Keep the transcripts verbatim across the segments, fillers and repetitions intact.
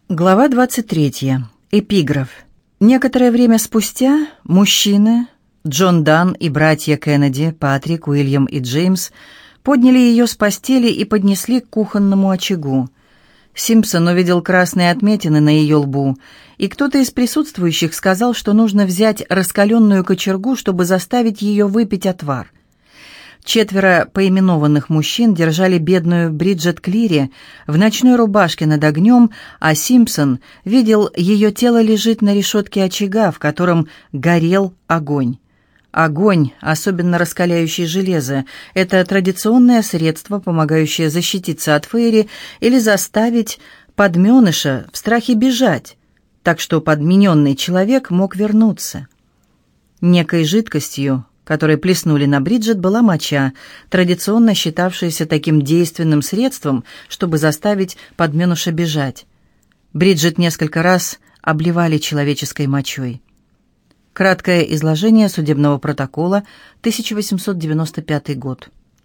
Глава двадцать третья. Эпиграф. Некоторое время спустя мужчины, Джон Дан и братья Кеннеди, Патрик, Уильям и Джеймс, подняли ее с постели и поднесли к кухонному очагу. Симпсон увидел красные отметины на ее лбу, и кто-то из присутствующих сказал, что нужно взять раскаленную кочергу, чтобы заставить ее выпить отвар. Четверо поименованных мужчин держали бедную Бриджет Клири в ночной рубашке над огнем, а Симпсон видел, ее тело лежит на решетке очага, в котором горел огонь. Огонь, особенно раскаляющий железо, это традиционное средство, помогающее защититься от фейри или заставить подменыша в страхе бежать, так что подмененный человек мог вернуться. Некой жидкостью, которой плеснули на Бриджет, была моча, традиционно считавшаяся таким действенным средством, чтобы заставить подменыша бежать. Бриджет несколько раз обливали человеческой мочой. Краткое изложение судебного протокола, тысяча восемьсот девяносто пятый год.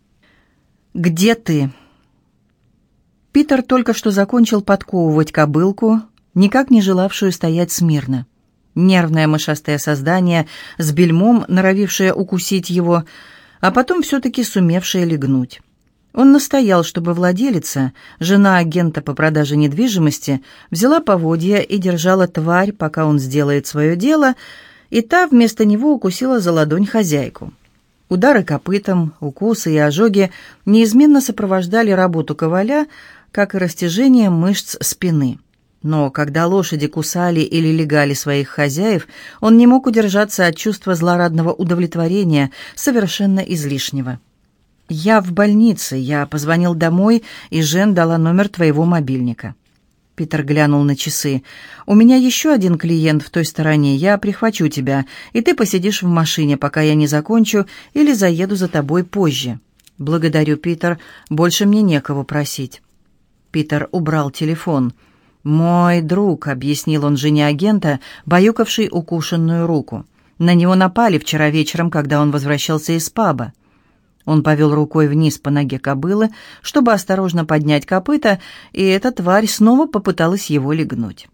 «Где ты?» Питер только что закончил подковывать кобылку, никак не желавшую стоять смирно. Нервное мышастое создание с бельмом, норовившее укусить его, а потом все-таки сумевшее легнуть. Он настоял, чтобы владелица, жена агента по продаже недвижимости, взяла поводья и держала тварь, пока он сделает свое дело, и та вместо него укусила за ладонь хозяйку. Удары копытом, укусы и ожоги неизменно сопровождали работу коваля, как и растяжение мышц спины. Но когда лошади кусали или легали своих хозяев, он не мог удержаться от чувства злорадного удовлетворения, совершенно излишнего. «Я в больнице, я позвонил домой, и Жен дала номер твоего мобильника». Питер глянул на часы. «У меня еще один клиент в той стороне, я прихвачу тебя, и ты посидишь в машине, пока я не закончу, или заеду за тобой позже». «Благодарю, Питер, больше мне некого просить». Питер убрал телефон. «Мой друг», — объяснил он жене агента, баюкавшей укушенную руку. «На него напали вчера вечером, когда он возвращался из паба». Он повел рукой вниз по ноге кобылы, чтобы осторожно поднять копыта, и эта тварь снова попыталась его легнуть.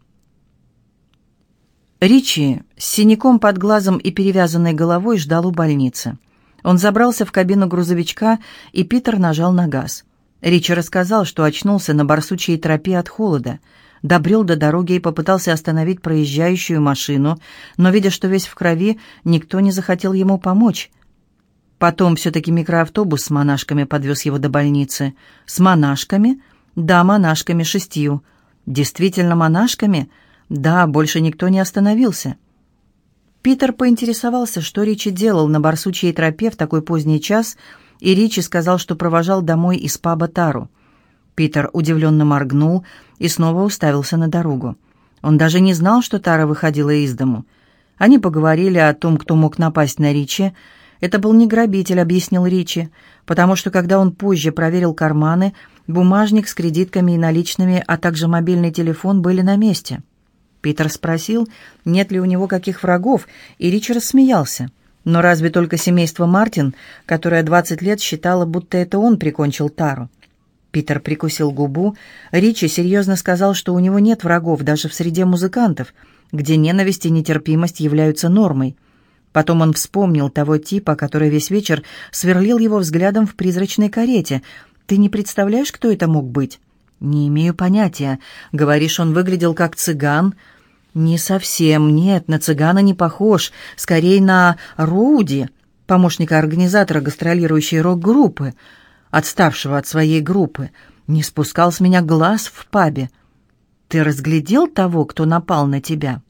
Ричи с синяком под глазом и перевязанной головой ждал у больницы. Он забрался в кабину грузовичка, и Питер нажал на газ. Ричи рассказал, что очнулся на барсучьей тропе от холода. Добрел до дороги и попытался остановить проезжающую машину, но, видя, что весь в крови, никто не захотел ему помочь. Потом все-таки микроавтобус с монашками подвез его до больницы. С монашками? Да, монашками, шестью. Действительно монашками? Да, больше никто не остановился. Питер поинтересовался, что Ричи делал на барсучьей тропе в такой поздний час, и Ричи сказал, что провожал домой из паба Тару. Питер удивленно моргнул и снова уставился на дорогу. Он даже не знал, что Тара выходила из дому. Они поговорили о том, кто мог напасть на Ричи. «Это был не грабитель», — объяснил Ричи, потому что, когда он позже проверил карманы, бумажник с кредитками и наличными, а также мобильный телефон были на месте. Питер спросил, нет ли у него каких врагов, и Ричи рассмеялся. Но разве только семейство Мартин, которое двадцать лет считало, будто это он прикончил Тару. Питер прикусил губу. Ричи серьезно сказал, что у него нет врагов даже в среде музыкантов, где ненависть и нетерпимость являются нормой. Потом он вспомнил того типа, который весь вечер сверлил его взглядом в призрачной карете. «Ты не представляешь, кто это мог быть?» «Не имею понятия. Говоришь, он выглядел как цыган?» «Не совсем, нет, на цыгана не похож. Скорее на Руди, помощника организатора гастролирующей рок-группы, отставшего от своей группы. Не спускал с меня глаз в пабе. Ты разглядел того, кто напал на тебя?»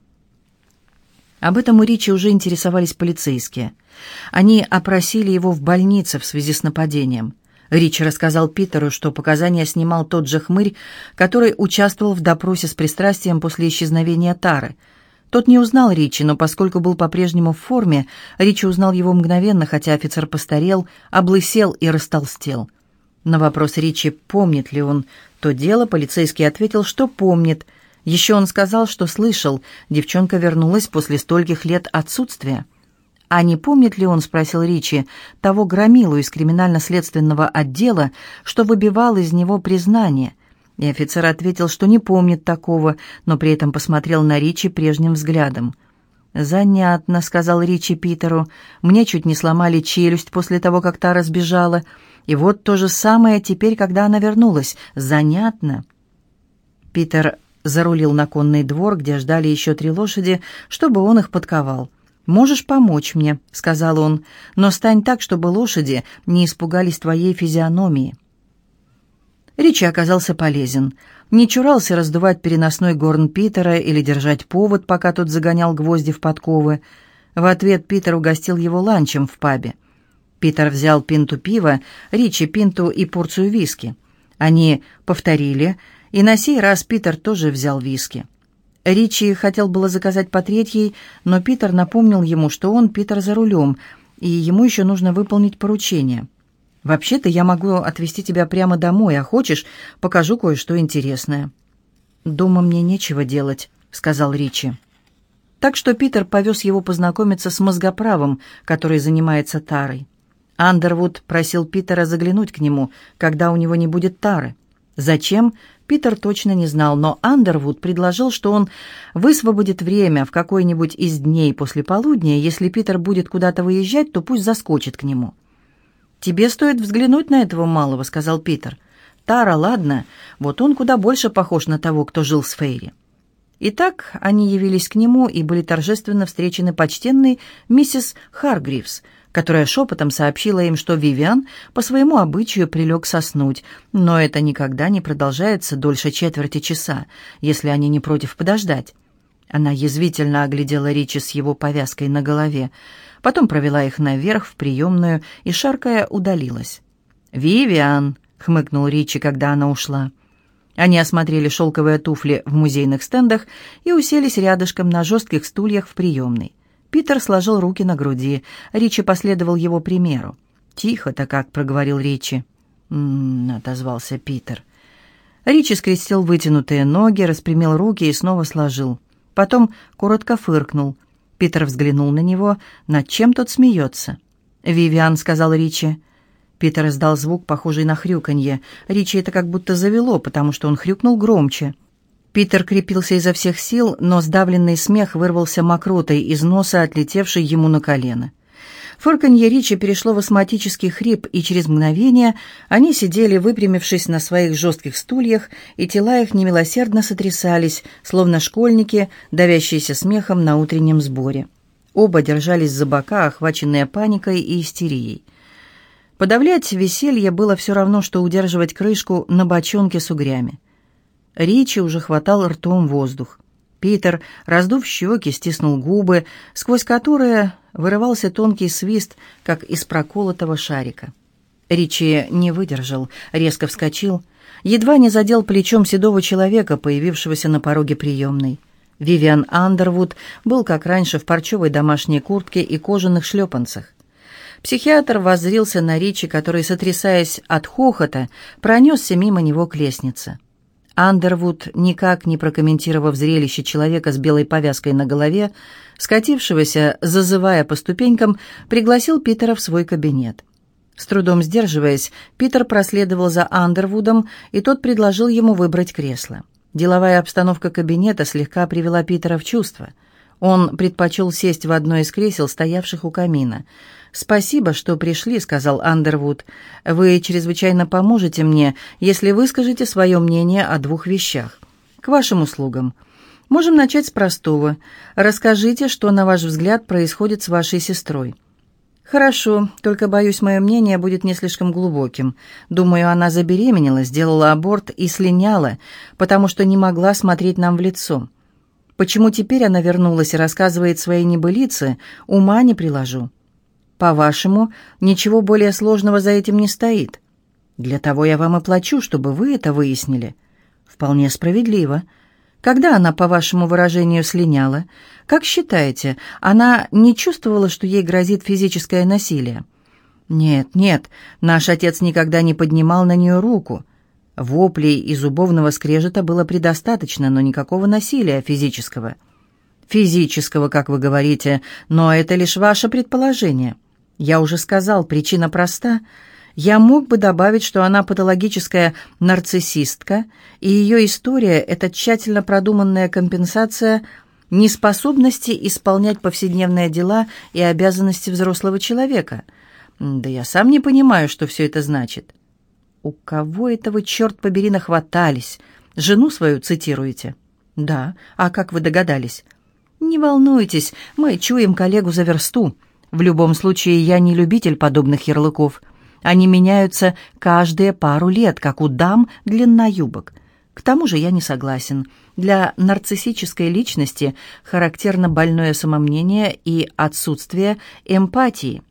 Об этом у Ричи уже интересовались полицейские. Они опросили его в больнице в связи с нападением. Ричи рассказал Питеру, что показания снимал тот же хмырь, который участвовал в допросе с пристрастием после исчезновения Тары. Тот не узнал Ричи, но поскольку был по-прежнему в форме, Ричи узнал его мгновенно, хотя офицер постарел, облысел и растолстел. На вопрос Ричи, помнит ли он то дело, полицейский ответил, что помнит. Еще он сказал, что слышал, девчонка вернулась после стольких лет отсутствия. «А не помнит ли он, — спросил Ричи, — того громилу из криминально-следственного отдела, что выбивал из него признание? И офицер ответил, что не помнит такого, но при этом посмотрел на Ричи прежним взглядом. «Занятно», — сказал Ричи Питеру. «Мне чуть не сломали челюсть после того, как та разбежала. И вот то же самое теперь, когда она вернулась. Занятно». Питер зарулил на конный двор, где ждали еще три лошади, чтобы он их подковал. «Можешь помочь мне», — сказал он, — «но стань так, чтобы лошади не испугались твоей физиономии». Ричи оказался полезен. Не чурался раздувать переносной горн Питера или держать повод, пока тот загонял гвозди в подковы. В ответ Питер угостил его ланчем в пабе. Питер взял пинту пива, Ричи пинту и порцию виски. Они повторили, и на сей раз Питер тоже взял виски. Ричи хотел было заказать по третьей, но Питер напомнил ему, что он Питер за рулем, и ему еще нужно выполнить поручение. «Вообще-то я могу отвезти тебя прямо домой, а хочешь, покажу кое-что интересное». «Дома мне нечего делать», — сказал Ричи. Так что Питер повез его познакомиться с мозгоправом, который занимается тарой. Андервуд просил Питера заглянуть к нему, когда у него не будет тары. Зачем, Питер точно не знал, но Андервуд предложил, что он высвободит время в какой-нибудь из дней после полудня, если Питер будет куда-то выезжать, то пусть заскочит к нему. «Тебе стоит взглянуть на этого малого», — сказал Питер. «Тара, ладно, вот он куда больше похож на того, кто жил с Фейри». Итак, они явились к нему и были торжественно встречены почтенной миссис Харгривс, которая шепотом сообщила им, что Вивиан по своему обычаю прилег соснуть, но это никогда не продолжается дольше четверти часа, если они не против подождать. Она язвительно оглядела Ричи с его повязкой на голове, потом провела их наверх в приемную и, шаркая, удалилась. «Вивиан!» — хмыкнул Ричи, когда она ушла. Они осмотрели шелковые туфли в музейных стендах и уселись рядышком на жестких стульях в приемной. Питер сложил руки на груди. Ричи последовал его примеру. «Тихо-то как», — проговорил Ричи. «М-м-м», отозвался Питер. Ричи скрестил вытянутые ноги, распрямил руки и снова сложил. Потом коротко фыркнул. Питер взглянул на него, над чем тот смеется. «Вивиан», — сказал Ричи. Питер издал звук, похожий на хрюканье. Ричи это как будто завело, потому что он хрюкнул громче. Питер крепился изо всех сил, но сдавленный смех вырвался мокротой из носа, отлетевшей ему на колено. Фырканье Ричи перешло в астматический хрип, и через мгновение они сидели, выпрямившись на своих жестких стульях, и тела их немилосердно сотрясались, словно школьники, давящиеся смехом на утреннем сборе. Оба держались за бока, охваченные паникой и истерией. Подавлять веселье было все равно, что удерживать крышку на бочонке с угрями. Ричи уже хватал ртом воздух. Питер, раздув щеки, стиснул губы, сквозь которые вырывался тонкий свист, как из проколотого шарика. Ричи не выдержал, резко вскочил, едва не задел плечом седого человека, появившегося на пороге приемной. Вивиан Андервуд был, как раньше, в парчевой домашней куртке и кожаных шлепанцах. Психиатр воззрился на Ричи, который, сотрясаясь от хохота, пронесся мимо него к лестнице. Андервуд, никак не прокомментировав зрелище человека с белой повязкой на голове, скатившегося, зазывая по ступенькам, пригласил Питера в свой кабинет. С трудом сдерживаясь, Питер проследовал за Андервудом, и тот предложил ему выбрать кресло. Деловая обстановка кабинета слегка привела Питера в чувство. Он предпочел сесть в одно из кресел, стоявших у камина. «Спасибо, что пришли», — сказал Андервуд. «Вы чрезвычайно поможете мне, если выскажете свое мнение о двух вещах. К вашим услугам. Можем начать с простого. Расскажите, что, на ваш взгляд, происходит с вашей сестрой». «Хорошо, только, боюсь, мое мнение будет не слишком глубоким. Думаю, она забеременела, сделала аборт и слиняла, потому что не могла смотреть нам в лицо. Почему теперь она вернулась и рассказывает свои небылицы, ума не приложу. По-вашему, ничего более сложного за этим не стоит. Для того я вам и плачу, чтобы вы это выяснили. Вполне справедливо. Когда она, по вашему выражению, слиняла, как считаете, она не чувствовала, что ей грозит физическое насилие? Нет, нет, наш отец никогда не поднимал на нее руку. Воплей и зубовного скрежета было предостаточно, но никакого насилия физического. Физического, как вы говорите, но это лишь ваше предположение. Я уже сказал, причина проста. Я мог бы добавить, что она патологическая нарциссистка, и ее история — это тщательно продуманная компенсация неспособности исполнять повседневные дела и обязанности взрослого человека. Да я сам не понимаю, что все это значит. У кого это вы, черт побери, нахватались? Жену свою цитируете? Да. А как вы догадались? Не волнуйтесь, мы чуем коллегу за версту. В любом случае, я не любитель подобных ярлыков. Они меняются каждые пару лет, как у дам длина юбок. К тому же я не согласен. Для нарциссической личности характерно больное самомнение и отсутствие эмпатии.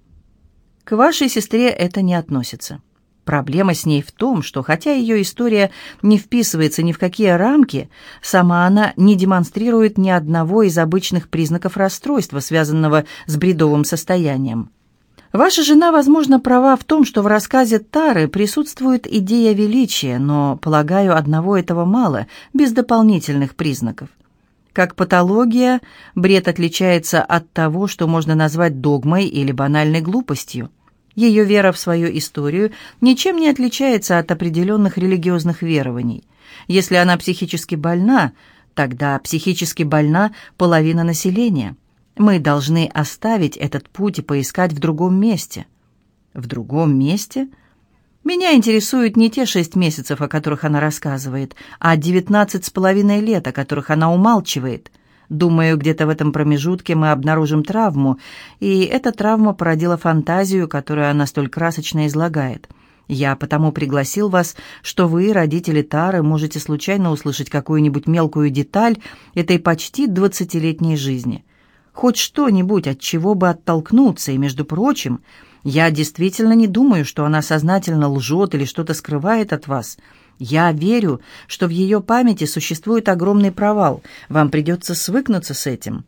К вашей сестре это не относится. Проблема с ней в том, что хотя ее история не вписывается ни в какие рамки, сама она не демонстрирует ни одного из обычных признаков расстройства, связанного с бредовым состоянием. Ваша жена, возможно, права в том, что в рассказе Тары присутствует идея величия, но, полагаю, одного этого мало, без дополнительных признаков. Как патология, бред отличается от того, что можно назвать догмой или банальной глупостью. Ее вера в свою историю ничем не отличается от определенных религиозных верований. Если она психически больна, тогда психически больна половина населения. Мы должны оставить этот путь и поискать в другом месте. В другом месте? Меня интересуют не те шесть месяцев, о которых она рассказывает, а девятнадцать с половиной лет, о которых она умалчивает. Думаю, где-то в этом промежутке мы обнаружим травму, и эта травма породила фантазию, которую она столь красочно излагает. Я потому пригласил вас, что вы, родители Тары, можете случайно услышать какую-нибудь мелкую деталь этой почти двадцатилетней жизни. Хоть что-нибудь, от чего бы оттолкнуться, и, между прочим, я действительно не думаю, что она сознательно лжет или что-то скрывает от вас. Я верю, что в ее памяти существует огромный провал. Вам придется свыкнуться с этим».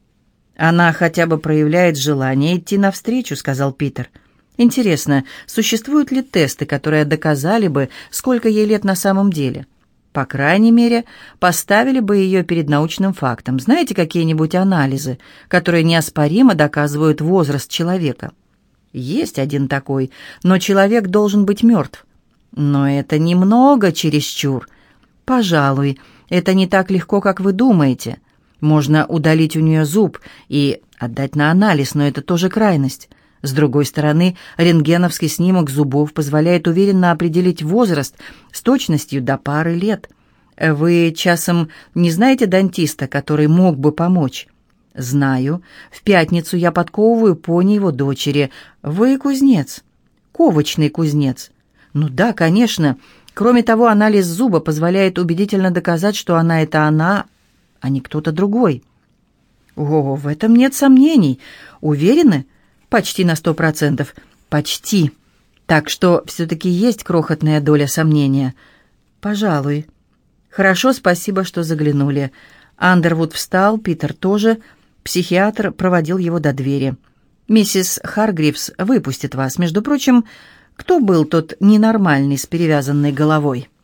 «Она хотя бы проявляет желание идти навстречу», — сказал Питер. «Интересно, существуют ли тесты, которые доказали бы, сколько ей лет на самом деле? По крайней мере, поставили бы ее перед научным фактом. Знаете какие-нибудь анализы, которые неоспоримо доказывают возраст человека?» «Есть один такой, но человек должен быть мертв». «Но это немного чересчур. Пожалуй, это не так легко, как вы думаете. Можно удалить у нее зуб и отдать на анализ, но это тоже крайность. С другой стороны, рентгеновский снимок зубов позволяет уверенно определить возраст с точностью до пары лет. Вы часом не знаете дантиста, который мог бы помочь?» «Знаю. В пятницу я подковываю пони его дочери. Вы кузнец. Ковочный кузнец». «Ну да, конечно. Кроме того, анализ зуба позволяет убедительно доказать, что она — это она, а не кто-то другой». «О, в этом нет сомнений. Уверены?» «Почти на сто процентов. Почти. Так что все-таки есть крохотная доля сомнения». «Пожалуй». «Хорошо, спасибо, что заглянули». Андервуд встал, Питер тоже. Психиатр проводил его до двери. «Миссис Харгривс выпустит вас. Между прочим, кто был тот ненормальный с перевязанной головой?»